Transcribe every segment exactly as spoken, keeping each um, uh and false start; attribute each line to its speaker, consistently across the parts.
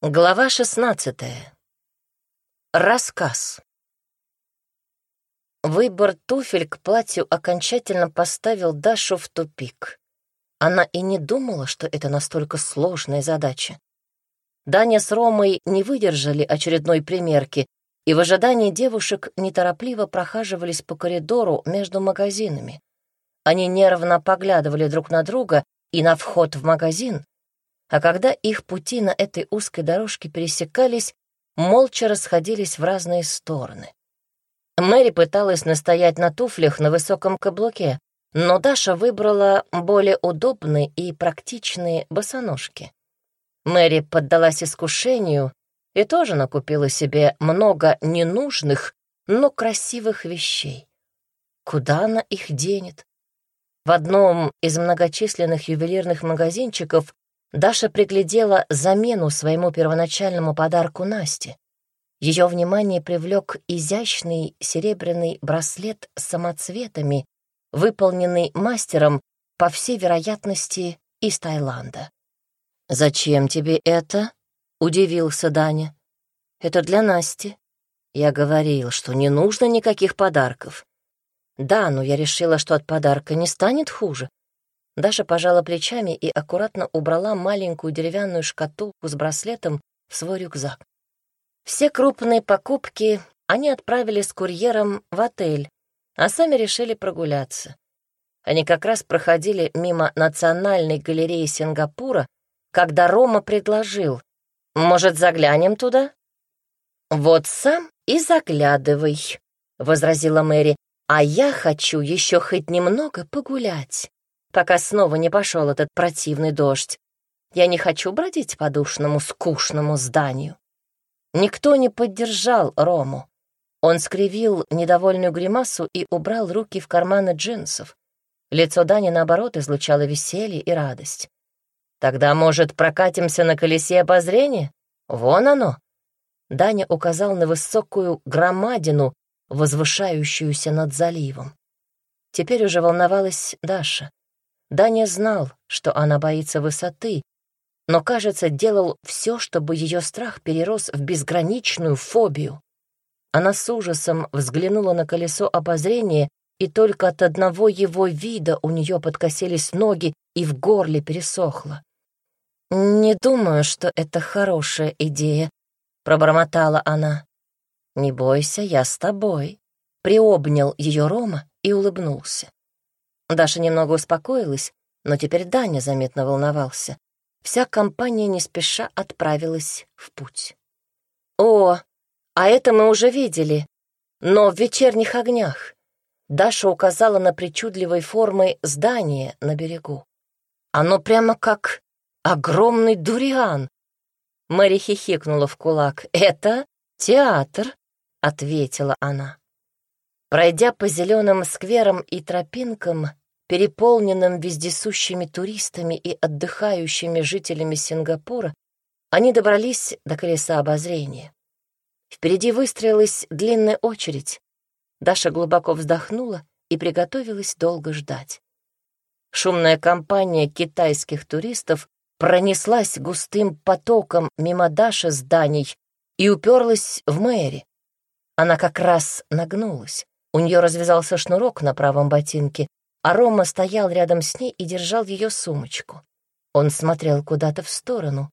Speaker 1: Глава шестнадцатая. Рассказ. Выбор туфель к платью окончательно поставил Дашу в тупик. Она и не думала, что это настолько сложная задача. Даня с Ромой не выдержали очередной примерки, и в ожидании девушек неторопливо прохаживались по коридору между магазинами. Они нервно поглядывали друг на друга и на вход в магазин, а когда их пути на этой узкой дорожке пересекались, молча расходились в разные стороны. Мэри пыталась настоять на туфлях на высоком каблуке, но Даша выбрала более удобные и практичные босоножки. Мэри поддалась искушению и тоже накупила себе много ненужных, но красивых вещей. Куда она их денет? В одном из многочисленных ювелирных магазинчиков Даша приглядела замену своему первоначальному подарку Насте. Ее внимание привлек изящный серебряный браслет с самоцветами, выполненный мастером, по всей вероятности, из Таиланда. «Зачем тебе это?» — удивился Даня. «Это для Насти. Я говорил, что не нужно никаких подарков. Да, но я решила, что от подарка не станет хуже». Даша пожала плечами и аккуратно убрала маленькую деревянную шкатулку с браслетом в свой рюкзак. Все крупные покупки они отправили с курьером в отель, а сами решили прогуляться. Они как раз проходили мимо Национальной галереи Сингапура, когда Рома предложил: «Может, заглянем туда?» «Вот сам и заглядывай», — возразила Мэри, «а я хочу еще хоть немного погулять, пока снова не пошел этот противный дождь. Я не хочу бродить по душному, скучному зданию». Никто не поддержал Рому. Он скривил недовольную гримасу и убрал руки в карманы джинсов. Лицо Дани, наоборот, излучало веселье и радость. «Тогда, может, прокатимся на колесе обозрения? Вон оно!» Даня указал на высокую громадину, возвышающуюся над заливом. Теперь уже волновалась Даша. Даня знал, что она боится высоты, но, кажется, делал все, чтобы ее страх перерос в безграничную фобию. Она с ужасом взглянула на колесо обозрения, и только от одного его вида у нее подкосились ноги и в горле пересохло. «Не думаю, что это хорошая идея», — пробормотала она. «Не бойся, я с тобой», — приобнял ее Рома и улыбнулся. Даша немного успокоилась, но теперь Даня заметно волновался. Вся компания не спеша отправилась в путь. «О, а это мы уже видели, но в вечерних огнях». Даша указала на причудливой формы здание на берегу. «Оно прямо как огромный дуриан». Мэри хихикнула в кулак. «Это театр», — ответила она. Пройдя по зеленым скверам и тропинкам, переполненным вездесущими туристами и отдыхающими жителями Сингапура, они добрались до колеса обозрения. Впереди выстроилась длинная очередь. Даша глубоко вздохнула и приготовилась долго ждать. Шумная компания китайских туристов пронеслась густым потоком мимо Даши с Даней и уперлась в Мэри. Она как раз нагнулась. У нее развязался шнурок на правом ботинке, а Рома стоял рядом с ней и держал ее сумочку. Он смотрел куда-то в сторону.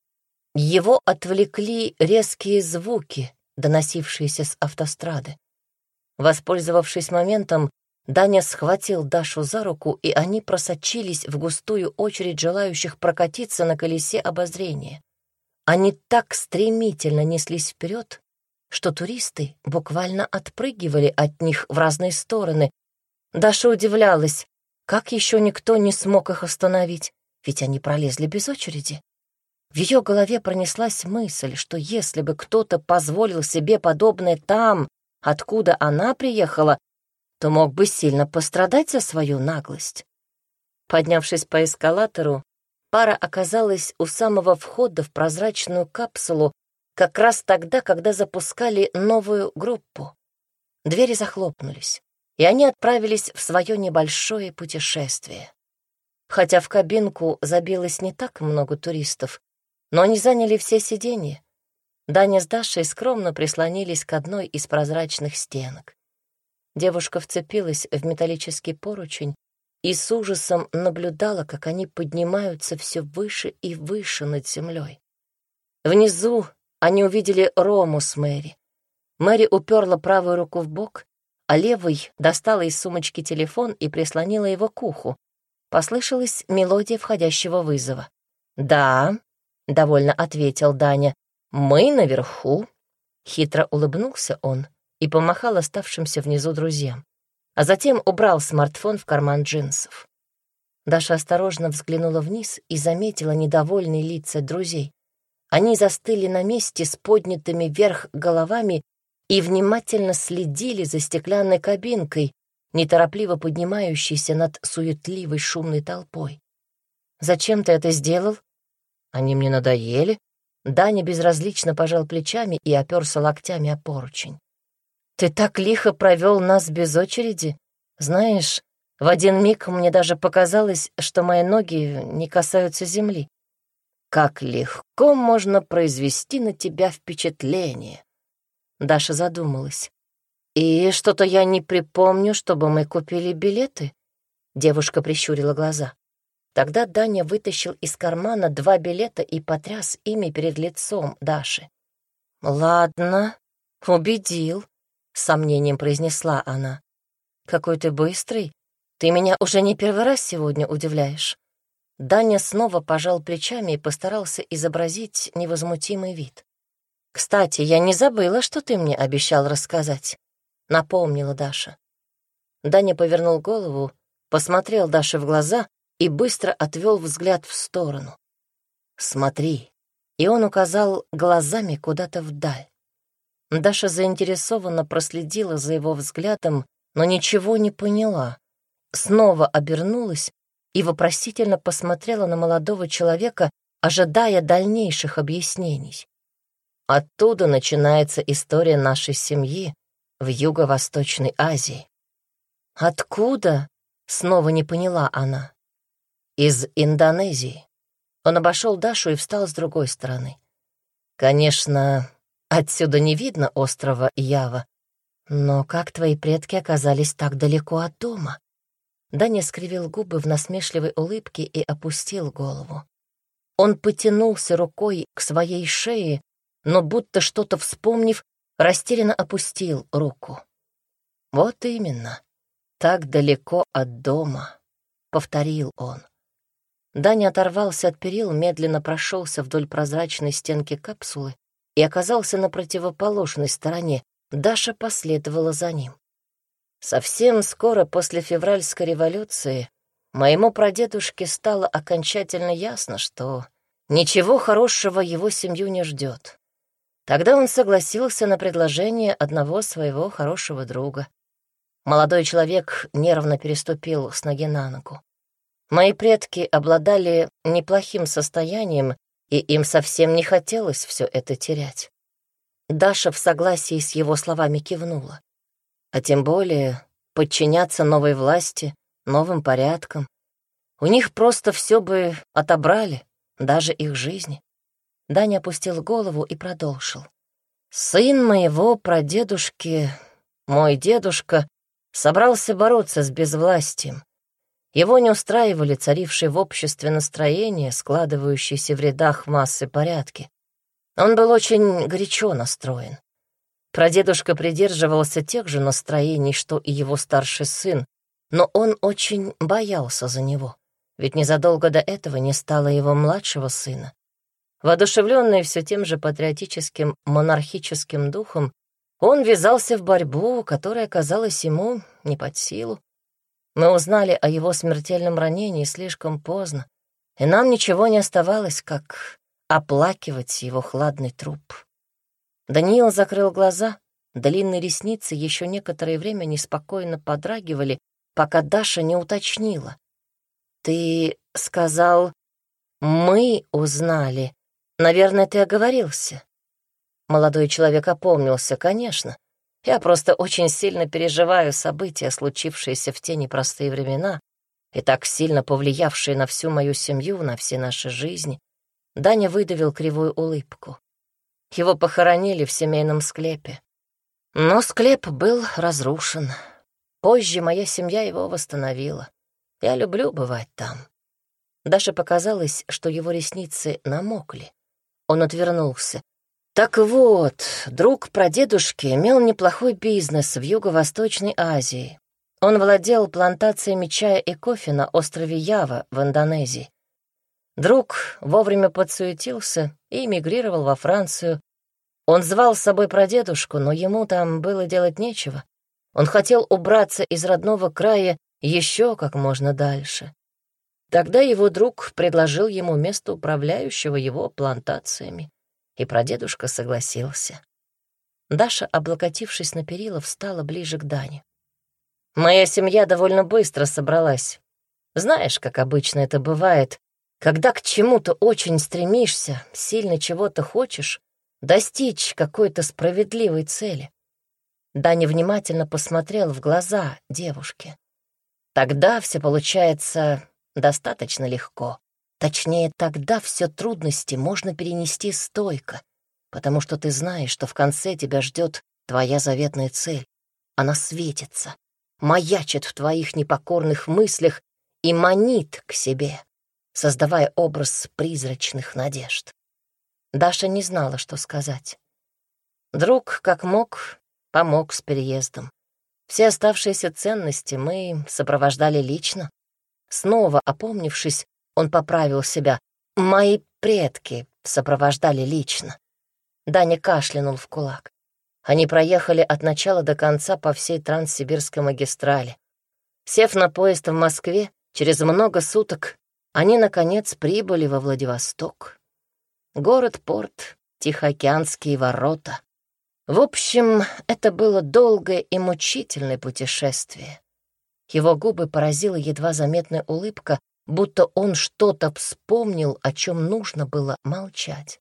Speaker 1: Его отвлекли резкие звуки, доносившиеся с автострады. Воспользовавшись моментом, Даня схватил Дашу за руку, и они просочились в густую очередь желающих прокатиться на колесе обозрения. Они так стремительно неслись вперед, что туристы буквально отпрыгивали от них в разные стороны. Даша удивлялась, как еще никто не смог их остановить, ведь они пролезли без очереди. В ее голове пронеслась мысль, что если бы кто-то позволил себе подобное там, откуда она приехала, то мог бы сильно пострадать за свою наглость. Поднявшись по эскалатору, пара оказалась у самого входа в прозрачную капсулу как раз тогда, когда запускали новую группу. Двери захлопнулись, и они отправились в свое небольшое путешествие. Хотя в кабинку забилось не так много туристов, но они заняли все сиденья, Даня с Дашей скромно прислонились к одной из прозрачных стенок. Девушка вцепилась в металлический поручень и с ужасом наблюдала, как они поднимаются все выше и выше над землей. Внизу они увидели Рому с Мэри. Мэри уперла правую руку в бок, а левой достала из сумочки телефон и прислонила его к уху. Послышалась мелодия входящего вызова. «Да», — довольно ответил Даня, — «мы наверху». Хитро улыбнулся он и помахал оставшимся внизу друзьям, а затем убрал смартфон в карман джинсов. Даша осторожно взглянула вниз и заметила недовольные лица друзей. Они застыли на месте с поднятыми вверх головами и внимательно следили за стеклянной кабинкой, неторопливо поднимающейся над суетливой шумной толпой. «Зачем ты это сделал?» «Они мне надоели». Даня безразлично пожал плечами и оперся локтями о поручень. «Ты так лихо провел нас без очереди. Знаешь, в один миг мне даже показалось, что мои ноги не касаются земли. Как легко можно произвести на тебя впечатление». Даша задумалась. «И что-то я не припомню, чтобы мы купили билеты?» Девушка прищурила глаза. Тогда Даня вытащил из кармана два билета и потряс ими перед лицом Даши. «Ладно, убедил», — с сомнением произнесла она. «Какой ты быстрый. Ты меня уже не первый раз сегодня удивляешь». Даня снова пожал плечами и постарался изобразить невозмутимый вид. «Кстати, я не забыла, что ты мне обещал рассказать», — напомнила Даша. Даня повернул голову, посмотрел Даше в глаза и быстро отвел взгляд в сторону. «Смотри», и он указал глазами куда-то вдаль. Даша заинтересованно проследила за его взглядом, но ничего не поняла. Снова обернулась и вопросительно посмотрела на молодого человека, ожидая дальнейших объяснений. «Оттуда начинается история нашей семьи в Юго-Восточной Азии». «Откуда?» — снова не поняла она. «Из Индонезии». Он обошел Дашу и встал с другой стороны. «Конечно, отсюда не видно острова Ява, но как твои предки оказались так далеко от дома?» Даня скривил губы в насмешливой улыбке и опустил голову. Он потянулся рукой к своей шее, но, будто что-то вспомнив, растерянно опустил руку. «Вот именно, так далеко от дома», — повторил он. Даня оторвался от перил, медленно прошелся вдоль прозрачной стенки капсулы и оказался на противоположной стороне. Даша последовала за ним. Совсем скоро после февральской революции моему прадедушке стало окончательно ясно, что ничего хорошего его семью не ждет. Тогда он согласился на предложение одного своего хорошего друга. Молодой человек нервно переступил с ноги на ногу. Мои предки обладали неплохим состоянием, и им совсем не хотелось все это терять. Даша в согласии с его словами кивнула. А тем более подчиняться новой власти, новым порядкам. У них просто все бы отобрали, даже их жизни. Даня опустил голову и продолжил. Сын моего прадедушки, мой дедушка, собрался бороться с безвластием. Его не устраивали царившие в обществе настроения, складывающиеся в рядах массы порядки. Он был очень горячо настроен. Прадедушка придерживался тех же настроений, что и его старший сын, но он очень боялся за него, ведь незадолго до этого не стало его младшего сына. Воодушевленный все тем же патриотическим монархическим духом, он ввязался в борьбу, которая казалась ему не под силу. Мы узнали о его смертельном ранении слишком поздно, и нам ничего не оставалось, как оплакивать его хладный труп. Даниил закрыл глаза, длинные ресницы еще некоторое время неспокойно подрагивали, пока Даша не уточнила. «Ты сказал, мы узнали. Наверное, ты оговорился». Молодой человек опомнился, конечно. Я просто очень сильно переживаю события, случившиеся в те непростые времена, и так сильно повлиявшие на всю мою семью, на все наши жизни. Даня выдавил кривую улыбку. Его похоронили в семейном склепе. Но склеп был разрушен. Позже моя семья его восстановила. Я люблю бывать там. Даше показалось, что его ресницы намокли. Он отвернулся. Так вот, друг прадедушки имел неплохой бизнес в Юго-Восточной Азии. Он владел плантациями чая и кофе на острове Ява в Индонезии. Друг вовремя подсуетился и эмигрировал во Францию. Он звал с собой прадедушку, но ему там было делать нечего. Он хотел убраться из родного края еще как можно дальше. Тогда его друг предложил ему место управляющего его плантациями, и прадедушка согласился. Даша, облокотившись на перила, встала ближе к Дане. Моя семья довольно быстро собралась. Знаешь, как обычно это бывает, когда к чему-то очень стремишься, сильно чего-то хочешь, достичь какой-то справедливой цели. Даня внимательно посмотрел в глаза девушки. Тогда все получается достаточно легко. Точнее, тогда все трудности можно перенести стойко, потому что ты знаешь, что в конце тебя ждет твоя заветная цель. Она светится, маячит в твоих непокорных мыслях и манит к себе, создавая образ призрачных надежд. Даша не знала, что сказать. Друг, как мог, помог с переездом. Все оставшиеся ценности мы сопровождали лично. Снова опомнившись, он поправил себя. Мои предки сопровождали лично. Даня кашлянул в кулак. Они проехали от начала до конца по всей Транссибирской магистрали. Сев на поезд в Москве, через много суток они, наконец, прибыли во Владивосток. Город-порт, Тихоокеанские ворота. В общем, это было долгое и мучительное путешествие. Его губы поразила едва заметная улыбка, будто он что-то вспомнил, о чем нужно было молчать.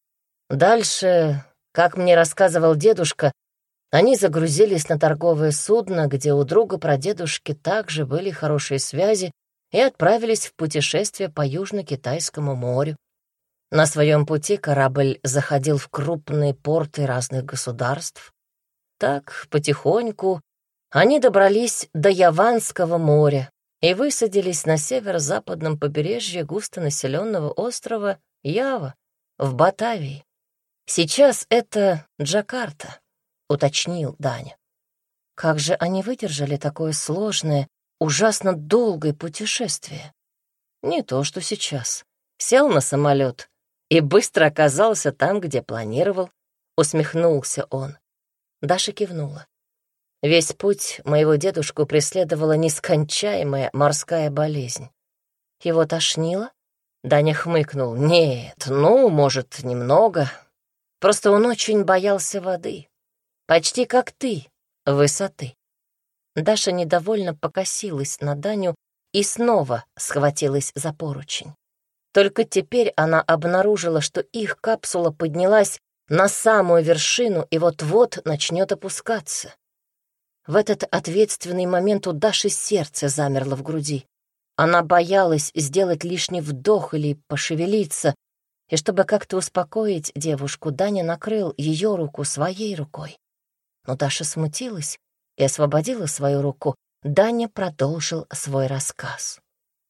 Speaker 1: Дальше, как мне рассказывал дедушка, они загрузились на торговое судно, где у друга прадедушки также были хорошие связи, и отправились в путешествие по Южно-Китайскому морю. На своем пути корабль заходил в крупные порты разных государств. Так, потихоньку, они добрались до Яванского моря и высадились на северо-западном побережье густонаселенного острова Ява в Батавии. Сейчас это Джакарта, уточнил Даня. Как же они выдержали такое сложное, ужасно долгое путешествие? Не то, что сейчас. Сел на самолет и быстро оказался там, где планировал, усмехнулся он. Даша кивнула. Весь путь моего дедушку преследовала нескончаемая морская болезнь. Его тошнило? Даня хмыкнул. Нет, ну, может, немного. Просто он очень боялся воды. Почти как ты, высоты. Даша недовольно покосилась на Даню и снова схватилась за поручень. Только теперь она обнаружила, что их капсула поднялась на самую вершину и вот-вот начнет опускаться. В этот ответственный момент у Даши сердце замерло в груди. Она боялась сделать лишний вдох или пошевелиться, и чтобы как-то успокоить девушку, Даня накрыл ее руку своей рукой. Но Даша смутилась и освободила свою руку. Даня продолжил свой рассказ.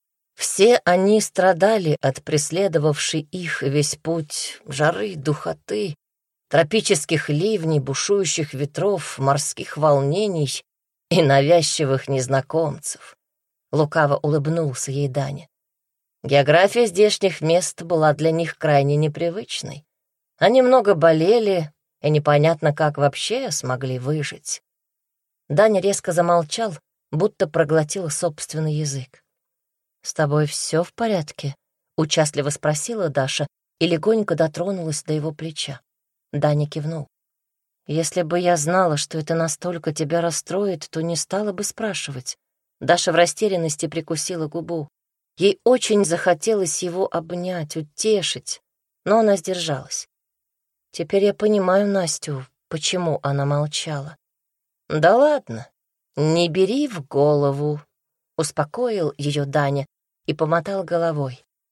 Speaker 1: Все они страдали от преследовавшей их весь путь жары, духоты, тропических ливней, бушующих ветров, морских волнений и навязчивых незнакомцев. Лукаво улыбнулся ей Даня. География здешних мест была для них крайне непривычной. Они много болели, и непонятно, как вообще смогли выжить. Даня резко замолчал, будто проглотил собственный язык. «С тобой все в порядке?» — участливо спросила Даша и легонько дотронулась до его плеча. Даня кивнул. «Если бы я знала, что это настолько тебя расстроит, то не стала бы спрашивать». Даша в растерянности прикусила губу. Ей очень захотелось его обнять, утешить, но она сдержалась. Теперь я понимаю Настю, почему она молчала. «Да ладно, не бери в голову», — успокоил ее Даня и помотал головой.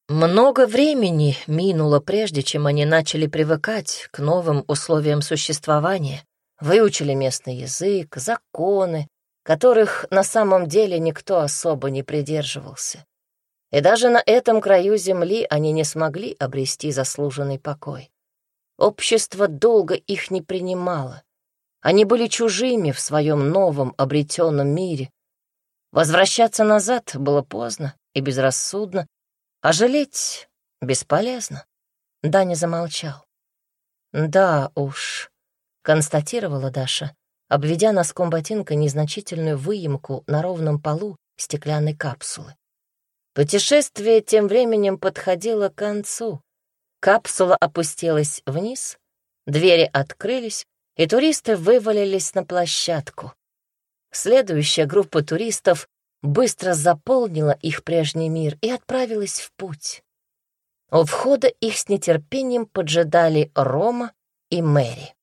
Speaker 1: Много времени минуло, прежде чем они начали привыкать к новым условиям существования, выучили местный язык, законы, которых на самом деле никто особо не придерживался. И даже на этом краю земли они не смогли обрести заслуженный покой. Общество долго их не принимало. Они были чужими в своем новом обретенном мире. Возвращаться назад было поздно и безрассудно, а жалеть бесполезно. Даня замолчал. «Да уж», — констатировала Даша, обведя носком ботинка незначительную выемку на ровном полу стеклянной капсулы. Путешествие тем временем подходило к концу. Капсула опустилась вниз, двери открылись, и туристы вывалились на площадку. Следующая группа туристов быстро заполнила их прежний мир и отправилась в путь. У входа их с нетерпением поджидали Рома и Мэри.